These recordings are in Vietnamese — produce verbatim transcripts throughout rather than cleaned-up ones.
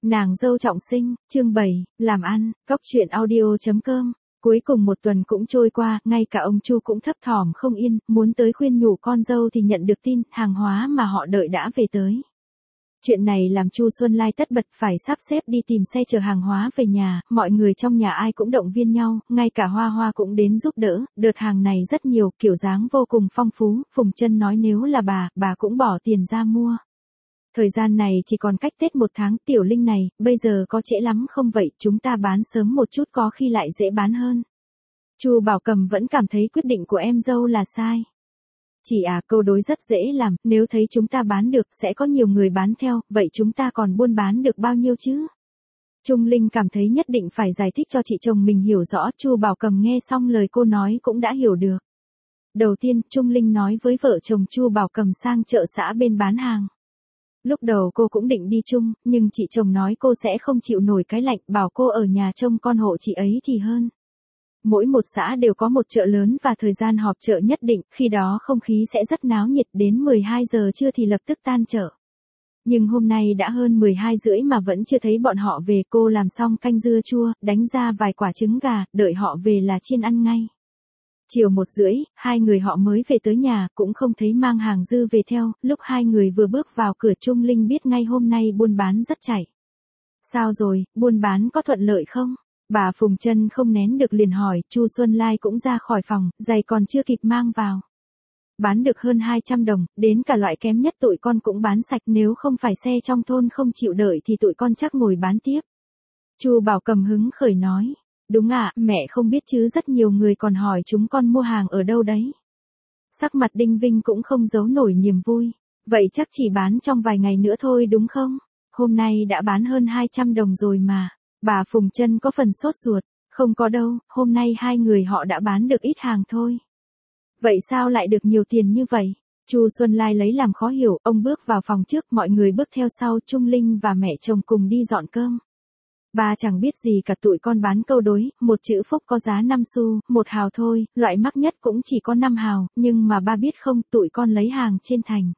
Nàng dâu trọng sinh, chương bảy, làm ăn, cóc truyện audio chấm com. Cuối cùng một tuần cũng trôi qua, ngay cả ông Chu cũng thấp thỏm không yên, muốn tới khuyên nhủ con dâu thì nhận được tin, hàng hóa mà họ đợi đã về tới. Chuyện này làm Chu Xuân Lai tất bật phải sắp xếp đi tìm xe chở hàng hóa về nhà, mọi người trong nhà ai cũng động viên nhau, ngay cả Hoa Hoa cũng đến giúp đỡ, đợt hàng này rất nhiều, kiểu dáng vô cùng phong phú, Phùng Chân nói nếu là bà, bà cũng bỏ tiền ra mua. Thời gian này chỉ còn cách Tết một tháng, Tiểu Linh này, bây giờ có trễ lắm không vậy, chúng ta bán sớm một chút có khi lại dễ bán hơn. Chu Bảo Cầm vẫn cảm thấy quyết định của em dâu là sai. Chị à, câu đối rất dễ làm, nếu thấy chúng ta bán được sẽ có nhiều người bán theo, vậy chúng ta còn buôn bán được bao nhiêu chứ? Trung Linh cảm thấy nhất định phải giải thích cho chị chồng mình hiểu rõ, Chu Bảo Cầm nghe xong lời cô nói cũng đã hiểu được. Đầu tiên, Trung Linh nói với vợ chồng Chu Bảo Cầm sang chợ xã bên bán hàng. Lúc đầu cô cũng định đi chung, nhưng chị chồng nói cô sẽ không chịu nổi cái lạnh, bảo cô ở nhà trông con hộ chị ấy thì hơn. Mỗi một xã đều có một chợ lớn và thời gian họp chợ nhất định, khi đó không khí sẽ rất náo nhiệt, đến mười hai giờ trưa thì lập tức tan chợ. Nhưng hôm nay đã hơn mười hai rưỡi mà vẫn chưa thấy bọn họ về, cô làm xong canh dưa chua, đánh ra vài quả trứng gà, đợi họ về là chiên ăn ngay. Chiều một rưỡi, hai người họ mới về tới nhà, cũng không thấy mang hàng dư về theo, lúc hai người vừa bước vào cửa Trung Linh biết ngay hôm nay buôn bán rất chảy. Sao rồi, buôn bán có thuận lợi không? Bà Phùng Chân không nén được liền hỏi, Chu Xuân Lai cũng ra khỏi phòng, giày còn chưa kịp mang vào. Bán được hơn hai trăm đồng, đến cả loại kém nhất tụi con cũng bán sạch, nếu không phải xe trong thôn không chịu đợi thì tụi con chắc ngồi bán tiếp. Chu Bảo Cầm hứng khởi nói. Đúng ạ, à, mẹ không biết chứ rất nhiều người còn hỏi chúng con mua hàng ở đâu đấy. Sắc mặt Đinh Vinh cũng không giấu nổi niềm vui. Vậy chắc chỉ bán trong vài ngày nữa thôi đúng không? Hôm nay đã bán hơn hai trăm đồng rồi mà. Bà Phùng Chân có phần sốt ruột. Không có đâu, hôm nay hai người họ đã bán được ít hàng thôi. Vậy sao lại được nhiều tiền như vậy? Chu Xuân Lai lấy làm khó hiểu, ông bước vào phòng trước, mọi người bước theo sau, Trung Linh và mẹ chồng cùng đi dọn cơm. Ba chẳng biết gì cả, tụi con bán câu đối, một chữ phúc có giá năm xu, một hào thôi, loại mắc nhất cũng chỉ có năm hào, nhưng mà ba biết không, tụi con lấy hàng trên thành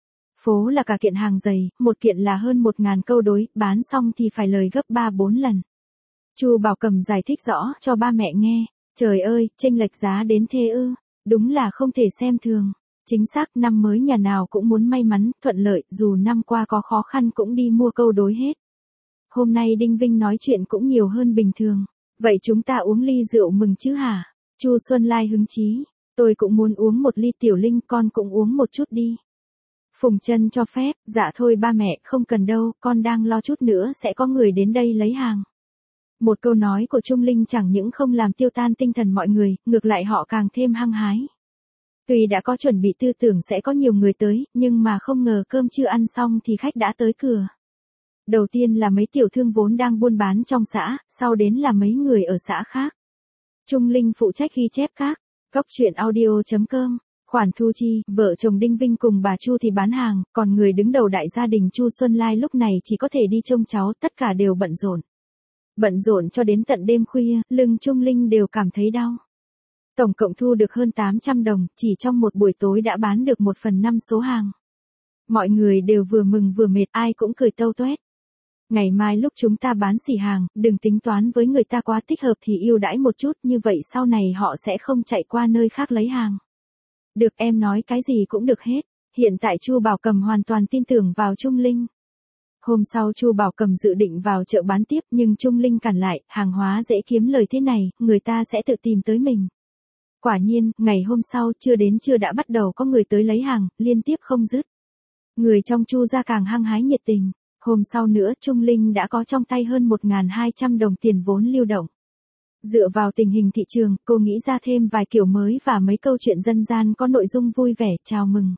phố là cả kiện hàng dày, một kiện là hơn một ngàn câu đối, bán xong thì phải lời gấp ba bốn lần. Chu Bảo Cầm giải thích rõ cho ba mẹ nghe, trời ơi, chênh lệch giá đến thế ư, đúng là không thể xem thường. Chính xác, năm mới nhà nào cũng muốn may mắn, thuận lợi, dù năm qua có khó khăn cũng đi mua câu đối hết. Hôm nay Đinh Vinh nói chuyện cũng nhiều hơn bình thường. Vậy chúng ta uống ly rượu mừng chứ hả? Chu Xuân Lai hứng chí. Tôi cũng muốn uống một ly, Tiểu Linh con cũng uống một chút đi. Phùng Chân cho phép, dạ thôi ba mẹ, không cần đâu, con đang lo chút nữa sẽ có người đến đây lấy hàng. Một câu nói của Trung Linh chẳng những không làm tiêu tan tinh thần mọi người, ngược lại họ càng thêm hăng hái. Tuy đã có chuẩn bị tư tưởng sẽ có nhiều người tới, nhưng mà không ngờ cơm chưa ăn xong thì khách đã tới cửa. Đầu tiên là mấy tiểu thương vốn đang buôn bán trong xã, sau đến là mấy người ở xã khác. Trung Linh phụ trách ghi chép các. Cóc truyện audio chấm com. Khoản thu chi, vợ chồng Đinh Vinh cùng bà Chu thì bán hàng, còn người đứng đầu đại gia đình Chu Xuân Lai lúc này chỉ có thể đi trông cháu, tất cả đều bận rộn. Bận rộn cho đến tận đêm khuya, lưng Trung Linh đều cảm thấy đau. Tổng cộng thu được hơn tám trăm đồng, chỉ trong một buổi tối đã bán được một phần năm số hàng. Mọi người đều vừa mừng vừa mệt, ai cũng cười tâu tuét. Ngày mai lúc chúng ta bán xỉ hàng, đừng tính toán với người ta quá thích hợp thì ưu đãi một chút, như vậy sau này họ sẽ không chạy qua nơi khác lấy hàng. Được, em nói cái gì cũng được hết. Hiện tại Chu Bảo Cầm hoàn toàn tin tưởng vào Trung Linh. Hôm sau Chu Bảo Cầm dự định vào chợ bán tiếp, nhưng Trung Linh cản lại, hàng hóa dễ kiếm lời thế này, người ta sẽ tự tìm tới mình. Quả nhiên, ngày hôm sau, chưa đến trưa đã bắt đầu có người tới lấy hàng, liên tiếp không dứt. Người trong Chu gia càng hăng hái nhiệt tình. Hôm sau nữa, Trung Linh đã có trong tay hơn một nghìn hai trăm đồng tiền vốn lưu động. Dựa vào tình hình thị trường, cô nghĩ ra thêm vài kiểu mới và mấy câu chuyện dân gian có nội dung vui vẻ, chào mừng.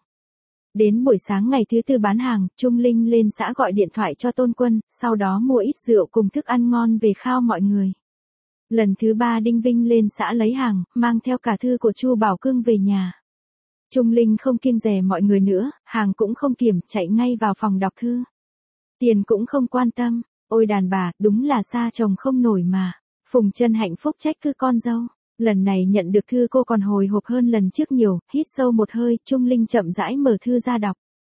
Đến buổi sáng ngày thứ tư bán hàng, Trung Linh lên xã gọi điện thoại cho Tôn Quân, sau đó mua ít rượu cùng thức ăn ngon về khao mọi người. Lần thứ ba Đinh Vinh lên xã lấy hàng, mang theo cả thư của Chu Bảo Cương về nhà. Trung Linh không kiêng dè mọi người nữa, hàng cũng không kiểm, chạy ngay vào phòng đọc thư. Tiền cũng không quan tâm, ôi đàn bà, đúng là xa chồng không nổi mà. Phùng Chân hạnh phúc trách cứ con dâu. Lần này nhận được thư cô còn hồi hộp hơn lần trước nhiều, hít sâu một hơi, Trung Linh chậm rãi mở thư ra đọc.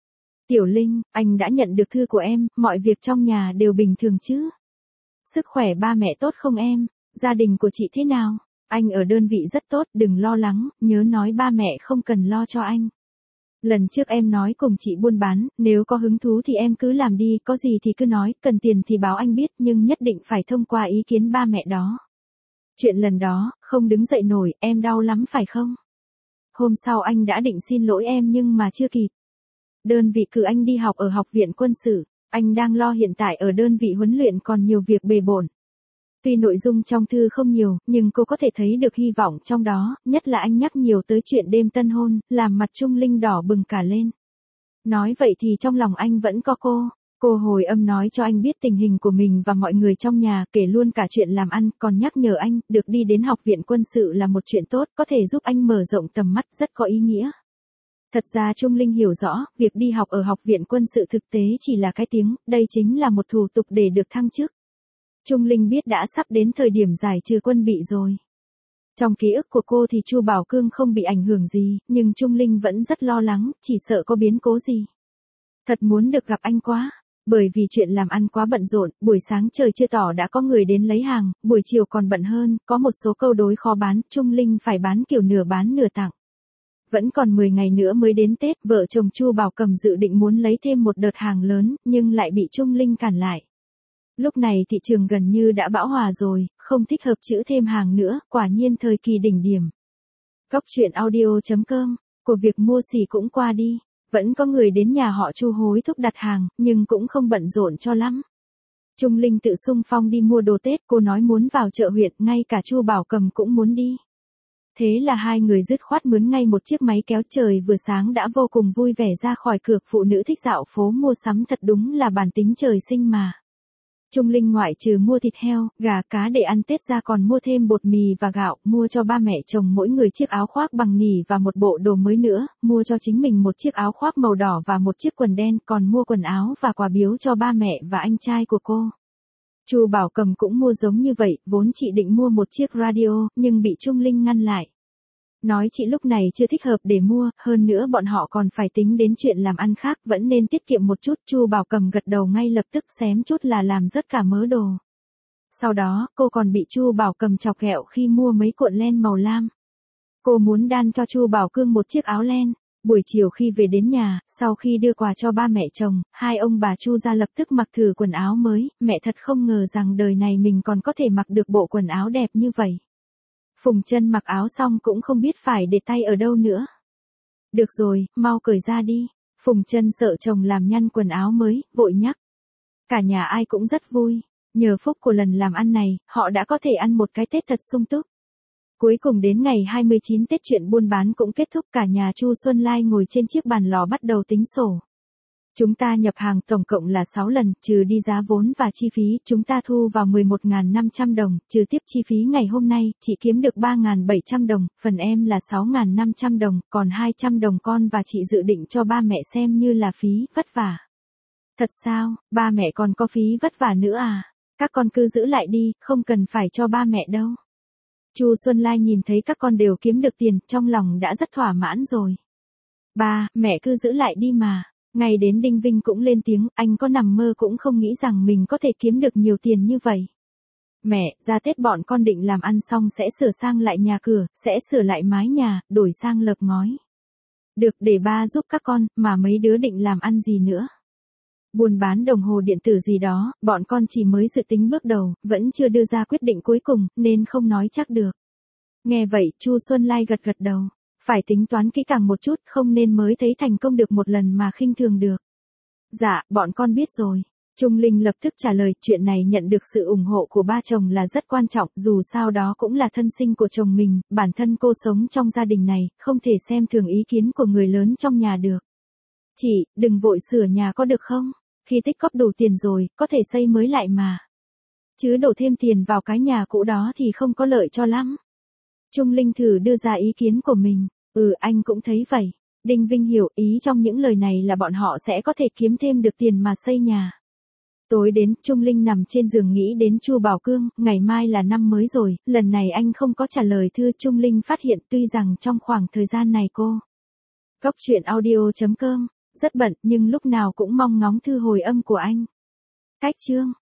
Tiểu Linh, anh đã nhận được thư của em, mọi việc trong nhà đều bình thường chứ? Sức khỏe ba mẹ tốt không em? Gia đình của chị thế nào? Anh ở đơn vị rất tốt, đừng lo lắng, nhớ nói ba mẹ không cần lo cho anh. Lần trước em nói cùng chị buôn bán, nếu có hứng thú thì em cứ làm đi, có gì thì cứ nói, cần tiền thì báo anh biết nhưng nhất định phải thông qua ý kiến ba mẹ đó. Chuyện lần đó, không đứng dậy nổi, em đau lắm phải không? Hôm sau anh đã định xin lỗi em nhưng mà chưa kịp. Đơn vị cử anh đi học ở học viện quân sự, anh đang lo hiện tại ở đơn vị huấn luyện còn nhiều việc bề bộn. Tuy nội dung trong thư không nhiều, nhưng cô có thể thấy được hy vọng trong đó, nhất là anh nhắc nhiều tới chuyện đêm tân hôn, làm mặt Trung Linh đỏ bừng cả lên. Nói vậy thì trong lòng anh vẫn có cô. Cô hồi âm nói cho anh biết tình hình của mình và mọi người trong nhà, kể luôn cả chuyện làm ăn, còn nhắc nhở anh, được đi đến học viện quân sự là một chuyện tốt, có thể giúp anh mở rộng tầm mắt, rất có ý nghĩa. Thật ra Trung Linh hiểu rõ, việc đi học ở học viện quân sự thực tế chỉ là cái tiếng, đây chính là một thủ tục để được thăng chức. Trung Linh biết đã sắp đến thời điểm giải trừ quân bị rồi. Trong ký ức của cô thì Chu Bảo Cương không bị ảnh hưởng gì, nhưng Trung Linh vẫn rất lo lắng, chỉ sợ có biến cố gì. Thật muốn được gặp anh quá, bởi vì chuyện làm ăn quá bận rộn, buổi sáng trời chưa tỏ đã có người đến lấy hàng, buổi chiều còn bận hơn, có một số câu đối khó bán, Trung Linh phải bán kiểu nửa bán nửa tặng. Vẫn còn mười ngày nữa mới đến Tết, vợ chồng Chu Bảo Cầm dự định muốn lấy thêm một đợt hàng lớn, nhưng lại bị Trung Linh cản lại. Lúc này thị trường gần như đã bão hòa rồi, không thích hợp chữ thêm hàng nữa, quả nhiên thời kỳ đỉnh điểm. Góc truyện audio chấm com, của việc mua xỉ cũng qua đi, vẫn có người đến nhà họ Chu hối thúc đặt hàng, nhưng cũng không bận rộn cho lắm. Trung Linh tự xung phong đi mua đồ Tết, cô nói muốn vào chợ huyện, ngay cả Chu Bảo Cầm cũng muốn đi. Thế là hai người dứt khoát mướn ngay một chiếc máy kéo, trời vừa sáng đã vô cùng vui vẻ ra khỏi cửa, phụ nữ thích dạo phố mua sắm thật đúng là bản tính trời sinh mà. Trung Linh ngoại trừ mua thịt heo, gà cá để ăn Tết ra còn mua thêm bột mì và gạo, mua cho ba mẹ chồng mỗi người chiếc áo khoác bằng nỉ và một bộ đồ mới nữa, mua cho chính mình một chiếc áo khoác màu đỏ và một chiếc quần đen, còn mua quần áo và quà biếu cho ba mẹ và anh trai của cô. Chu Bảo Cầm cũng mua giống như vậy, vốn chị định mua một chiếc radio, nhưng bị Trung Linh ngăn lại. Nói chị lúc này chưa thích hợp để mua, hơn nữa bọn họ còn phải tính đến chuyện làm ăn khác, vẫn nên tiết kiệm một chút. Chu Bảo Cầm gật đầu ngay lập tức, xém chút là làm rớt cả mớ đồ. Sau đó, cô còn bị Chu Bảo Cầm chọc ghẹo khi mua mấy cuộn len màu lam. Cô muốn đan cho Chu Bảo Cương một chiếc áo len. Buổi chiều khi về đến nhà, sau khi đưa quà cho ba mẹ chồng, hai ông bà Chu ra lập tức mặc thử quần áo mới, mẹ thật không ngờ rằng đời này mình còn có thể mặc được bộ quần áo đẹp như vậy. Phùng Chân mặc áo xong cũng không biết phải để tay ở đâu nữa. Được rồi, mau cởi ra đi. Phùng Chân sợ chồng làm nhăn quần áo mới, vội nhắc. Cả nhà ai cũng rất vui. Nhờ phúc của lần làm ăn này, họ đã có thể ăn một cái Tết thật sung túc. Cuối cùng đến ngày hai mươi chín Tết chuyện buôn bán cũng kết thúc, cả nhà Chu Xuân Lai ngồi trên chiếc bàn lò bắt đầu tính sổ. Chúng ta nhập hàng tổng cộng là sáu lần, trừ đi giá vốn và chi phí, chúng ta thu vào mười một nghìn năm trăm đồng, trừ tiếp chi phí ngày hôm nay, chị kiếm được ba nghìn bảy trăm đồng, phần em là sáu nghìn năm trăm đồng, còn hai trăm đồng con và chị dự định cho ba mẹ xem như là phí vất vả. Thật sao, ba mẹ còn có phí vất vả nữa à? Các con cứ giữ lại đi, không cần phải cho ba mẹ đâu. Chu Xuân Lai nhìn thấy các con đều kiếm được tiền, trong lòng đã rất thỏa mãn rồi. Ba, mẹ cứ giữ lại đi mà. Ngay đến Đinh Vinh cũng lên tiếng, anh có nằm mơ cũng không nghĩ rằng mình có thể kiếm được nhiều tiền như vậy. Mẹ, ra Tết bọn con định làm ăn xong sẽ sửa sang lại nhà cửa, sẽ sửa lại mái nhà, đổi sang lợp ngói. Được, để ba giúp các con, mà mấy đứa định làm ăn gì nữa? Buôn bán đồng hồ điện tử gì đó, bọn con chỉ mới dự tính bước đầu, vẫn chưa đưa ra quyết định cuối cùng, nên không nói chắc được. Nghe vậy, Chu Xuân Lai gật gật đầu. Phải tính toán kỹ càng một chút, không nên mới thấy thành công được một lần mà khinh thường được. Dạ, bọn con biết rồi. Trung Linh lập tức trả lời, chuyện này nhận được sự ủng hộ của ba chồng là rất quan trọng, dù sao đó cũng là thân sinh của chồng mình, bản thân cô sống trong gia đình này, không thể xem thường ý kiến của người lớn trong nhà được. Chị, đừng vội sửa nhà có được không? Khi tích cóp đủ tiền rồi, có thể xây mới lại mà. Chứ đổ thêm tiền vào cái nhà cũ đó thì không có lợi cho lắm. Trung Linh thử đưa ra ý kiến của mình. Ừ, anh cũng thấy vậy. Đinh Vinh hiểu ý trong những lời này là bọn họ sẽ có thể kiếm thêm được tiền mà xây nhà. Tối đến, Trung Linh nằm trên giường nghĩ đến Chu Bảo Cương, ngày mai là năm mới rồi, lần này anh không có trả lời thư. Trung Linh phát hiện tuy rằng trong khoảng thời gian này cô. Góc truyện audio chấm com rất bận nhưng lúc nào cũng mong ngóng thư hồi âm của anh. Cách chương